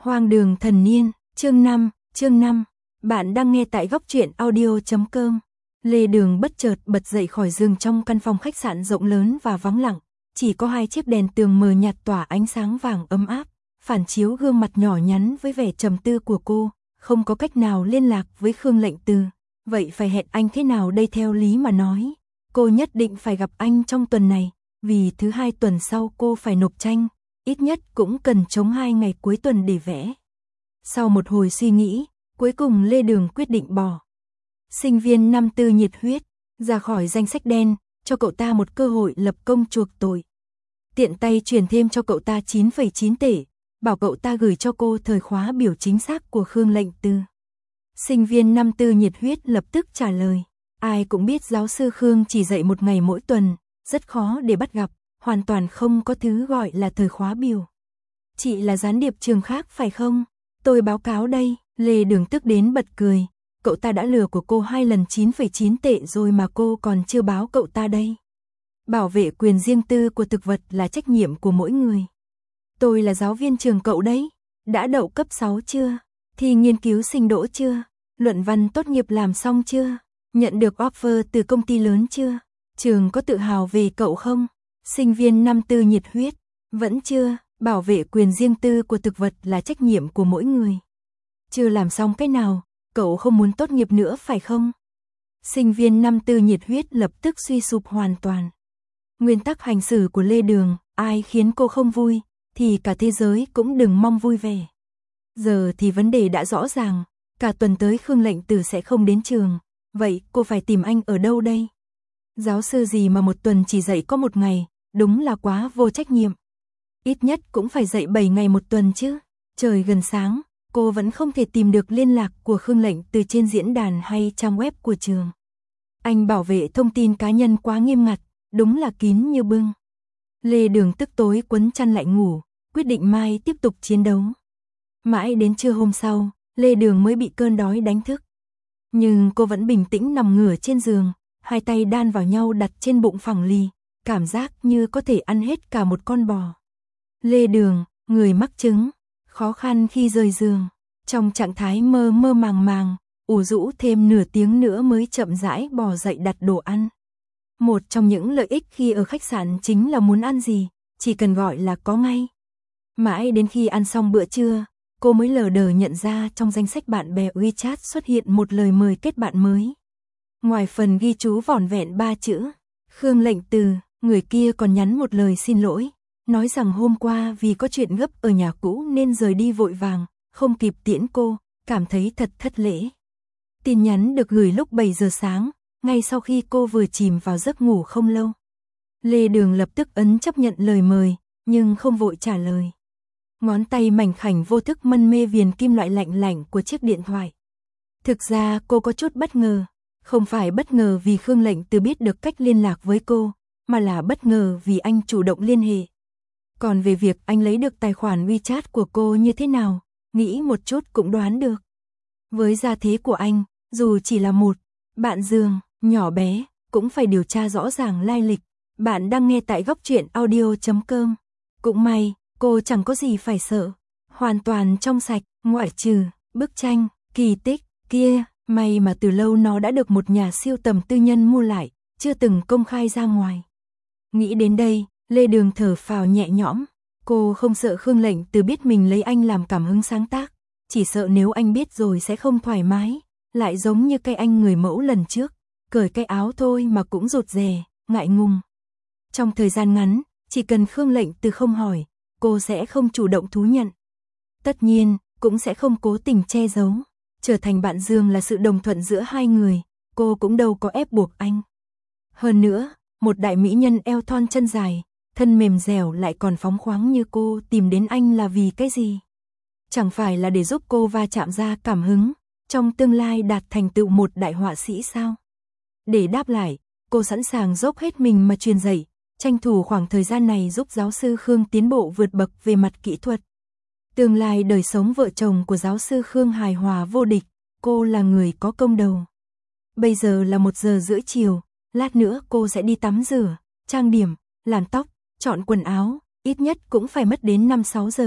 Hoang đường thần niên, chương 5. Bạn đang nghe tại góc truyện audio.com. Lê Đường bất chợt bật dậy khỏi giường trong căn phòng khách sạn rộng lớn và vắng lặng, chỉ có hai chiếc đèn tường mờ nhạt tỏa ánh sáng vàng ấm áp, phản chiếu gương mặt nhỏ nhắn với vẻ trầm tư của cô, không có cách nào liên lạc với Khương Lệnh Từ. Vậy phải hẹn anh thế nào đây? Theo lý mà nói, cô nhất định phải gặp anh trong tuần này, vì thứ hai tuần sau cô phải nộp tranh, ít nhất cũng cần trống 2 ngày cuối tuần để vẽ. Sau một hồi suy nghĩ, cuối cùng Lê Đường quyết định bỏ sinh viên năm tư nhiệt huyết ra khỏi danh sách đen, cho cậu ta một cơ hội lập công chuộc tội. Tiện tay chuyển thêm cho cậu ta 9,9 tệ, bảo cậu ta gửi cho cô thời khóa biểu chính xác của Khương Lệnh Từ. Sinh viên năm tư nhiệt huyết lập tức trả lời, ai cũng biết giáo sư Khương chỉ dạy một ngày mỗi tuần, rất khó để bắt gặp, hoàn toàn không có thứ gọi là thời khóa biểu. Chị là gián điệp trường khác phải không? Tôi báo cáo đây. Lê Đường tức đến bật cười, cậu ta đã lừa của cô 2 lần 9,9 tệ rồi mà cô còn chưa báo cậu ta đây. Bảo vệ quyền riêng tư của thực vật là trách nhiệm của mỗi người. Tôi là giáo viên trường cậu đấy, đã đậu cấp 6 chưa? Thi nghiên cứu sinh đỗ chưa? Luận văn tốt nghiệp làm xong chưa? Nhận được offer từ công ty lớn chưa? Trường có tự hào về cậu không? Sinh viên năm tư nhiệt huyết, vẫn chưa. Bảo vệ quyền riêng tư của thực vật là trách nhiệm của mỗi người. Chưa làm xong cái nào, cậu không muốn tốt nghiệp nữa phải không? Sinh viên năm tư nhiệt huyết lập tức suy sụp hoàn toàn. Nguyên tắc hành xử của Lê Đường, ai khiến cô không vui, thì cả thế giới cũng đừng mong vui vẻ. Giờ thì vấn đề đã rõ ràng, cả tuần tới Khương Lệnh Từ sẽ không đến trường, vậy cô phải tìm anh ở đâu đây? Giáo sư gì mà một tuần chỉ dạy có 1 ngày, đúng là quá vô trách nhiệm. Ít nhất cũng phải dạy 7 ngày một tuần chứ. Trời gần sáng, cô vẫn không thể tìm được liên lạc của Khương Lệnh Từ trên diễn đàn hay trang web của trường. Anh bảo vệ thông tin cá nhân quá nghiêm ngặt, đúng là kín như bưng. Lê Đường tức tối quấn chăn lại ngủ, quyết định mai tiếp tục chiến đấu. Mãi đến trưa hôm sau, Lê Đường mới bị cơn đói đánh thức. Nhưng cô vẫn bình tĩnh nằm ngửa trên giường, hai tay đan vào nhau đặt trên bụng phẳng lì, cảm giác như có thể ăn hết cả một con bò. Lê Đường, người mắc chứng, khó khăn khi rời giường, trong trạng thái mơ mơ màng, ủ rũ thêm nửa tiếng nữa mới chậm rãi bò dậy đặt đồ ăn. Một trong những lợi ích khi ở khách sạn chính là muốn ăn gì, chỉ cần gọi là có ngay. Mãi đến khi ăn xong bữa trưa, cô mới lờ đờ nhận ra trong danh sách bạn bè WeChat xuất hiện một lời mời kết bạn mới. Ngoài phần ghi chú vỏn vẹn 3 chữ, Khương Lệnh Từ, người kia còn nhắn một lời xin lỗi. Nói rằng hôm qua vì có chuyện gấp ở nhà cũ nên rời đi vội vàng, không kịp tiễn cô, cảm thấy thật thất lễ. Tin nhắn được gửi lúc 7 giờ sáng, ngay sau khi cô vừa chìm vào giấc ngủ không lâu. Lê Đường lập tức ấn chấp nhận lời mời, nhưng không vội trả lời. Ngón tay mảnh khảnh vô thức mân mê viền kim loại lạnh lạnh của chiếc điện thoại. Thực ra cô có chút bất ngờ, không phải bất ngờ vì Khương Lệnh Từ biết được cách liên lạc với cô, mà là bất ngờ vì anh chủ động liên hệ. Còn về việc anh lấy được tài khoản WeChat của cô như thế nào, nghĩ một chút cũng đoán được. Với gia thế của anh, dù chỉ là một bạn giường nhỏ bé, cũng phải điều tra rõ ràng lai lịch. Bạn đang nghe tại góc truyện audio.com. Cũng may, cô chẳng có gì phải sợ, hoàn toàn trong sạch, ngoại trừ bức tranh kỳ tích kia, may mà từ lâu nó đã được một nhà sưu tầm tư nhân mua lại, chưa từng công khai ra ngoài. Nghĩ đến đây, Lê Đường thở phào nhẹ nhõm, cô không sợ Khương Lệnh Từ biết mình lấy anh làm cảm hứng sáng tác, chỉ sợ nếu anh biết rồi sẽ không thoải mái, lại giống như cái anh người mẫu lần trước, cởi cái áo thôi mà cũng rụt rè, ngại ngùng. Trong thời gian ngắn, chỉ cần Khương Lệnh Từ không hỏi, cô sẽ không chủ động thú nhận. Tất nhiên, cũng sẽ không cố tình che giấu, trở thành bạn giường là sự đồng thuận giữa hai người, cô cũng đâu có ép buộc anh. Hơn nữa, một đại mỹ nhân eo thon chân dài, thân mềm dẻo lại còn phóng khoáng như cô tìm đến anh là vì cái gì? Chẳng phải là để giúp cô va chạm ra cảm hứng, trong tương lai đạt thành tựu một đại họa sĩ sao? Để đáp lại, cô sẵn sàng dốc hết mình mà truyền dạy, tranh thủ khoảng thời gian này giúp giáo sư Khương tiến bộ vượt bậc về mặt kỹ thuật. Tương lai đời sống vợ chồng của giáo sư Khương hài hòa vô địch, cô là người có công đầu. Bây giờ là 1 giờ rưỡi chiều, lát nữa cô sẽ đi tắm rửa, trang điểm, làm tóc, chọn quần áo, ít nhất cũng phải mất đến 5-6 giờ,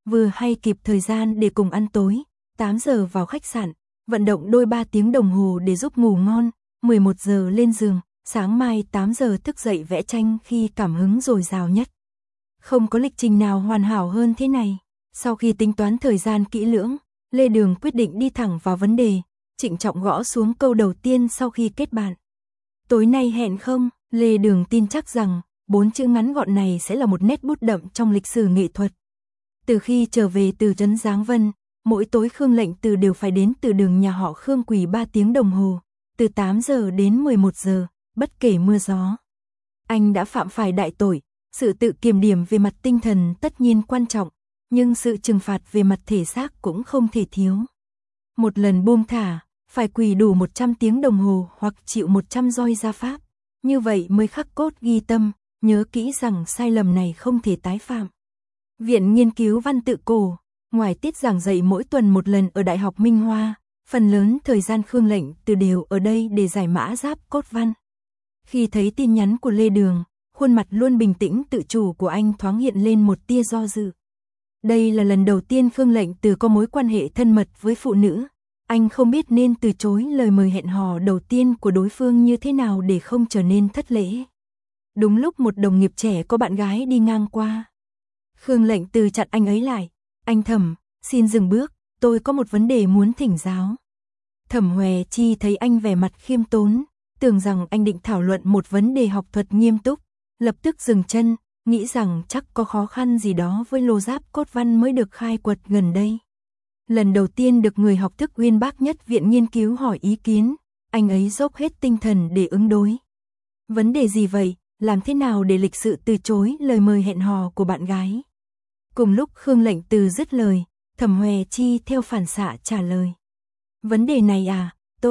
vừa hay kịp thời gian để cùng ăn tối, 8 giờ vào khách sạn, vận động đôi 3 tiếng đồng hồ để giúp ngủ ngon, 11 giờ lên giường, sáng mai 8 giờ thức dậy vẽ tranh khi cảm hứng dồi dào nhất. Không có lịch trình nào hoàn hảo hơn thế này. Sau khi tính toán thời gian kỹ lưỡng, Lê Đường quyết định đi thẳng vào vấn đề, trịnh trọng gõ xuống câu đầu tiên sau khi kết bạn. Tối nay hẹn không? Lê Đường tin chắc rằng 4 chữ ngắn gọn này sẽ là một nét bút đậm trong lịch sử nghệ thuật. Từ khi trở về từ trấn Giáng Vân, mỗi tối Khương Lệnh Từ đều phải đến từ đường nhà họ Khương quỳ 3 tiếng đồng hồ, từ 8 giờ đến 11 giờ, bất kể mưa gió. Anh đã phạm phải đại tội, sự tự kiềm điểm về mặt tinh thần tất nhiên quan trọng, nhưng sự trừng phạt về mặt thể xác cũng không thể thiếu. Một lần buông thả, phải quỳ đủ 100 tiếng đồng hồ hoặc chịu 100 roi gia pháp, như vậy mới khắc cốt ghi tâm, nhớ kỹ rằng sai lầm này không thể tái phạm. Viện Nghiên cứu Văn tự cổ, ngoài tiết giảng dạy mỗi tuần một lần ở Đại học Minh Hoa, phần lớn thời gian Khương Lệnh Từ đều ở đây để giải mã giáp cốt văn. Khi thấy tin nhắn của Lê Đường, khuôn mặt luôn bình tĩnh tự chủ của anh thoáng hiện lên một tia do dự. Đây là lần đầu tiên Khương Lệnh Từ có mối quan hệ thân mật với phụ nữ. Anh không biết nên từ chối lời mời hẹn hò đầu tiên của đối phương như thế nào để không trở nên thất lễ. Đúng lúc một đồng nghiệp trẻ có bạn gái đi ngang qua. Khương Lệnh Từ chặn anh ấy lại. Anh Thẩm, xin dừng bước, tôi có một vấn đề muốn thỉnh giáo. Thẩm Hòe Chi thấy anh vẻ mặt khiêm tốn, tưởng rằng anh định thảo luận một vấn đề học thuật nghiêm túc, lập tức dừng chân, nghĩ rằng chắc có khó khăn gì đó với lô giáp cốt văn mới được khai quật gần đây. Lần đầu tiên được người học thức uyên bác nhất viện nghiên cứu hỏi ý kiến, anh ấy dốc hết tinh thần để ứng đối. Vấn đề gì vậy? Làm thế nào để lịch sự từ chối lời mời hẹn hò của bạn gái? Cùng lúc Khương Lệnh Từ dứt lời, Thẩm Hòe Chi theo phản xạ trả lời. Vấn đề này à,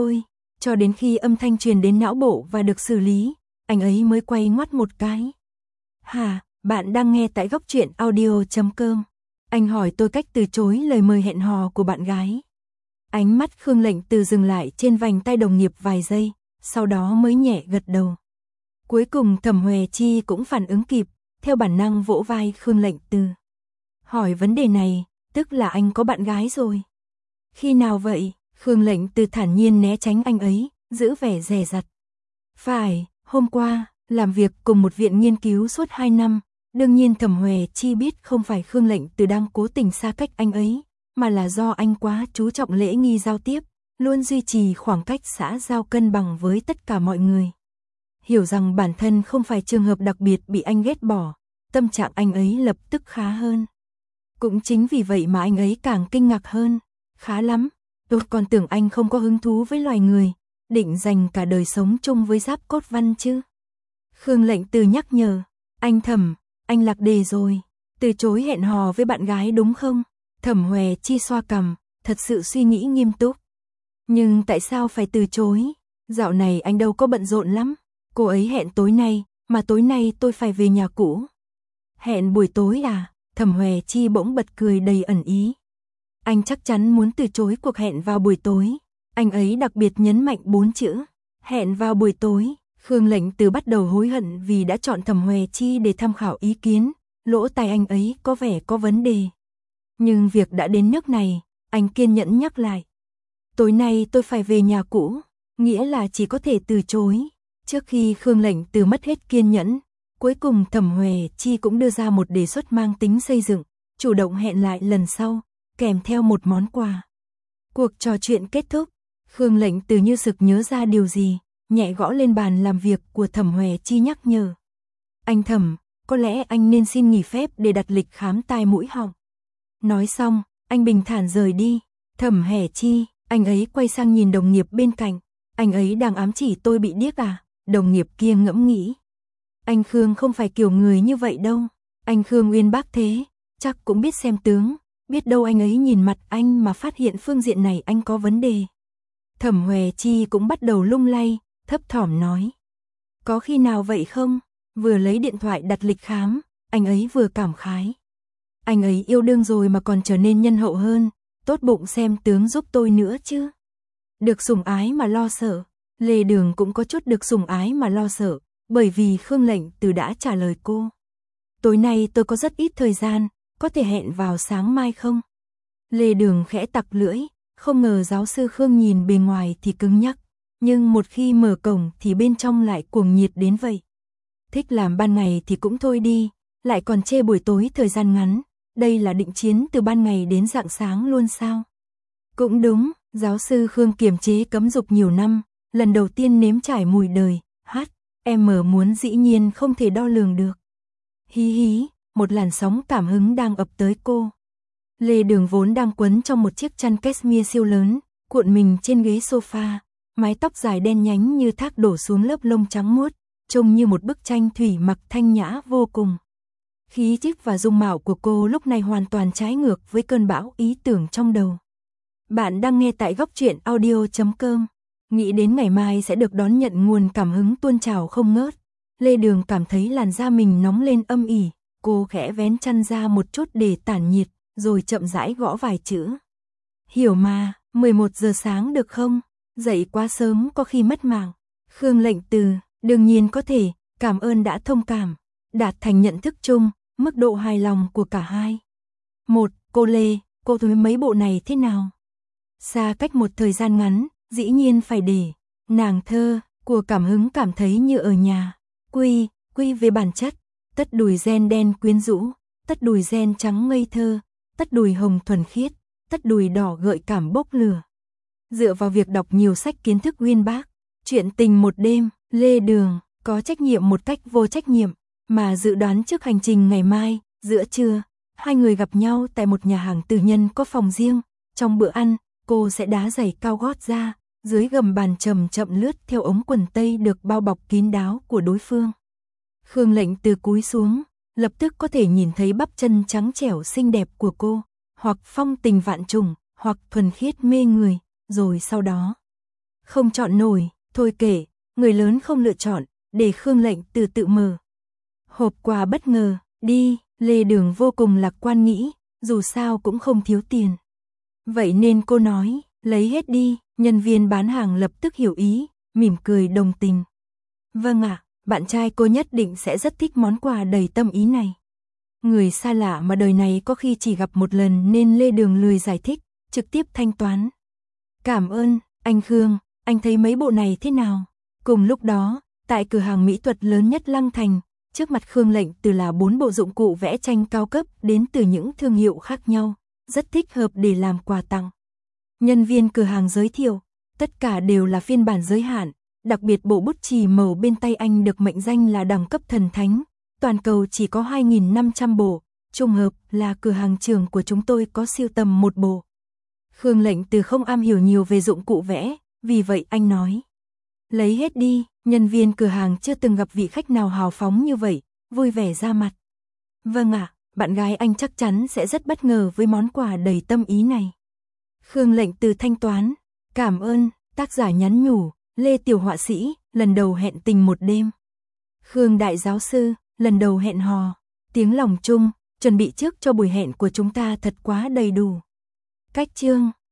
cho đến khi âm thanh truyền đến não bộ và được xử lý, anh ấy mới quay ngoắt một cái. Hả, bạn đang nghe tại góc truyện audio.com. Anh hỏi tôi cách từ chối lời mời hẹn hò của bạn gái. Ánh mắt Khương Lệnh Từ dừng lại trên vành tay đồng nghiệp vài giây, sau đó mới nhẹ gật đầu. Cuối cùng Thẩm Hòe Chi cũng phản ứng kịp, theo bản năng vỗ vai Khương Lệnh Từ. Hỏi vấn đề này, tức là anh có bạn gái rồi. Khi nào vậy? Khương Lệnh Từ thản nhiên né tránh anh ấy, giữ vẻ dè dặt. Phải, hôm qua, làm việc cùng một viện nghiên cứu suốt 2 năm, đương nhiên Thẩm Hòe Chi biết không phải Khương Lệnh Từ đang cố tình xa cách anh ấy, mà là do anh quá chú trọng lễ nghi giao tiếp, luôn duy trì khoảng cách xã giao cân bằng với tất cả mọi người. Hiểu rằng bản thân không phải trường hợp đặc biệt bị anh ghét bỏ, tâm trạng anh ấy lập tức khá hơn. Cũng chính vì vậy mà anh ấy càng kinh ngạc hơn. Khá lắm, tôi còn tưởng anh không có hứng thú với loài người, định dành cả đời sống chung với giáp cốt văn chứ. Khương Lệnh Từ nhắc nhở, anh Thẩm, anh lạc đề rồi, từ chối hẹn hò với bạn gái đúng không? Thẩm Hòe Chi xoa cằm, thật sự suy nghĩ nghiêm túc. Nhưng tại sao phải từ chối? Dạo này anh đâu có bận rộn lắm, cô ấy hẹn tối nay, mà tối nay tôi phải về nhà cũ. Hẹn buổi tối à? Thẩm Hòe Chi bỗng bật cười đầy ẩn ý. Anh chắc chắn muốn từ chối cuộc hẹn vào buổi tối. Anh ấy đặc biệt nhấn mạnh 4 chữ, hẹn vào buổi tối. Khương Lệnh Từ bắt đầu hối hận vì đã chọn Thẩm Hòe Chi để tham khảo ý kiến, lỗ tai anh ấy có vẻ có vấn đề. Nhưng việc đã đến nước này, anh kiên nhẫn nhắc lại. Tối nay tôi phải về nhà cũ, nghĩa là chỉ có thể từ chối. Trước khi Khương Lệnh Từ mất hết kiên nhẫn, cuối cùng Thẩm Hòe Chi cũng đưa ra một đề xuất mang tính xây dựng, chủ động hẹn lại lần sau, kèm theo một món quà. Cuộc trò chuyện kết thúc, Khương Lệnh Từ như sực nhớ ra điều gì, nhẹ gõ lên bàn làm việc của Thẩm Hòe Chi nhắc nhở. Anh Thẩm, có lẽ anh nên xin nghỉ phép để đặt lịch khám tai mũi họng. Nói xong, anh bình thản rời đi. Thẩm Hòe Chi, anh ấy quay sang nhìn đồng nghiệp bên cạnh. Anh ấy đang ám chỉ tôi bị điếc à? Đồng nghiệp kia ngẫm nghĩ. Anh Khương không phải kiểu người như vậy đâu. Anh Khương uyên bác thế, chắc cũng biết xem tướng. Biết đâu anh ấy nhìn mặt anh mà phát hiện phương diện này anh có vấn đề. Thẩm Hòe Chi cũng bắt đầu lung lay, thấp thỏm nói. Có khi nào vậy không? Vừa lấy điện thoại đặt lịch khám, anh ấy vừa cảm khái. Anh ấy yêu đương rồi mà còn trở nên nhân hậu hơn, tốt bụng xem tướng giúp tôi nữa chứ. Được sủng ái mà lo sợ. Lê Đường cũng có chút được sủng ái mà lo sợ, bởi vì Khương Lệnh Từ đã trả lời cô. Tối nay tôi có rất ít thời gian, có thể hẹn vào sáng mai không? Lê Đường khẽ tặc lưỡi, không ngờ giáo sư Khương nhìn bề ngoài thì cứng nhắc, nhưng một khi mở cổng thì bên trong lại cuồng nhiệt đến vậy. Thích làm ban ngày thì cũng thôi đi, lại còn chê buổi tối thời gian ngắn, đây là định chiến từ ban ngày đến rạng sáng luôn sao? Cũng đúng, giáo sư Khương kiềm chế cấm dục nhiều năm, lần đầu tiên nếm trải mùi đời, em muốn dĩ nhiên không thể đo lường được. Hí hí, một làn sóng cảm hứng đang ập tới cô. Lê Đường vốn đang quấn trong một chiếc chăn cashmere siêu lớn, cuộn mình trên ghế sofa, mái tóc dài đen nhánh như thác đổ xuống lớp lông trắng muốt, trông như một bức tranh thủy mặc thanh nhã vô cùng. Khí chất và dung mạo của cô lúc này hoàn toàn trái ngược với cơn bão ý tưởng trong đầu. Bạn đang nghe tại góc truyện audio.com. Nghĩ đến ngày mai sẽ được đón nhận nguồn cảm hứng tuôn trào không ngớt. Lê Đường cảm thấy làn da mình nóng lên âm ỉ, cô khẽ vén chăn ra một chút để tản nhiệt, rồi chậm rãi gõ vài chữ. Hiểu mà, 11 giờ sáng được không? Dậy quá sớm có khi mất mạng. Khương Lệnh Từ, đương nhiên có thể, cảm ơn đã thông cảm. Đạt thành nhận thức chung, mức độ hài lòng của cả hai. Cô Lê, cô thấy mấy bộ này thế nào? Xa cách một thời gian ngắn, dĩ nhiên phải để nàng thơ của cảm hứng cảm thấy như ở nhà. Quy về bản chất, tất đùi gen đen quyến rũ, tất đùi gen trắng ngây thơ, tất đùi hồng thuần khiết, tất đùi đỏ gợi cảm bốc lửa. Dựa vào việc đọc nhiều sách kiến thức uyên bác, chuyện tình một đêm, Lê Đường có trách nhiệm một cách vô trách nhiệm, mà dự đoán trước hành trình ngày mai, giữa trưa, hai người gặp nhau tại một nhà hàng tư nhân có phòng riêng. Trong bữa ăn, cô sẽ đá giày cao gót ra, dưới gầm bàn chậm chậm lướt theo ống quần tây được bao bọc kín đáo của đối phương. Khương Lệnh Từ cúi xuống, lập tức có thể nhìn thấy bắp chân trắng trẻo xinh đẹp của cô, hoặc phong tình vạn trùng, hoặc thuần khiết mê người, rồi sau đó không chọn nổi, thôi kể, người lớn không lựa chọn, để Khương Lệnh Từ tự mở hộp quà bất ngờ, đi. Lê Đường vô cùng lạc quan nghĩ, dù sao cũng không thiếu tiền. Vậy nên cô nói, lấy hết đi. Nhân viên bán hàng lập tức hiểu ý, mỉm cười đồng tình. Vâng ạ, bạn trai cô nhất định sẽ rất thích món quà đầy tâm ý này. Người xa lạ mà đời này có khi chỉ gặp một lần nên Lê Đường lười giải thích, trực tiếp thanh toán. Cảm ơn, anh Khương, anh thấy mấy bộ này thế nào? Cùng lúc đó, tại cửa hàng mỹ thuật lớn nhất Lăng Thành, trước mặt Khương Lệnh Từ là 4 bộ dụng cụ vẽ tranh cao cấp đến từ những thương hiệu khác nhau, rất thích hợp để làm quà tặng. Nhân viên cửa hàng giới thiệu, tất cả đều là phiên bản giới hạn, đặc biệt bộ bút chì màu bên tay anh được mệnh danh là đẳng cấp thần thánh, toàn cầu chỉ có 2.500 bộ, trùng hợp là cửa hàng trưởng của chúng tôi có siêu tầm một bộ. Khương Lệnh Từ không am hiểu nhiều về dụng cụ vẽ, vì vậy anh nói, lấy hết đi. Nhân viên cửa hàng chưa từng gặp vị khách nào hào phóng như vậy, vui vẻ ra mặt. Vâng ạ, bạn gái anh chắc chắn sẽ rất bất ngờ với món quà đầy tâm ý này. Khương Lệnh Từ thanh toán, cảm ơn, tác giả nhắn nhủ, Lê Tiểu họa sĩ, lần đầu hẹn tình một đêm. Khương Đại giáo sư, lần đầu hẹn hò, tiếng lòng chung, chuẩn bị trước cho buổi hẹn của chúng ta thật quá đầy đủ. Cách chương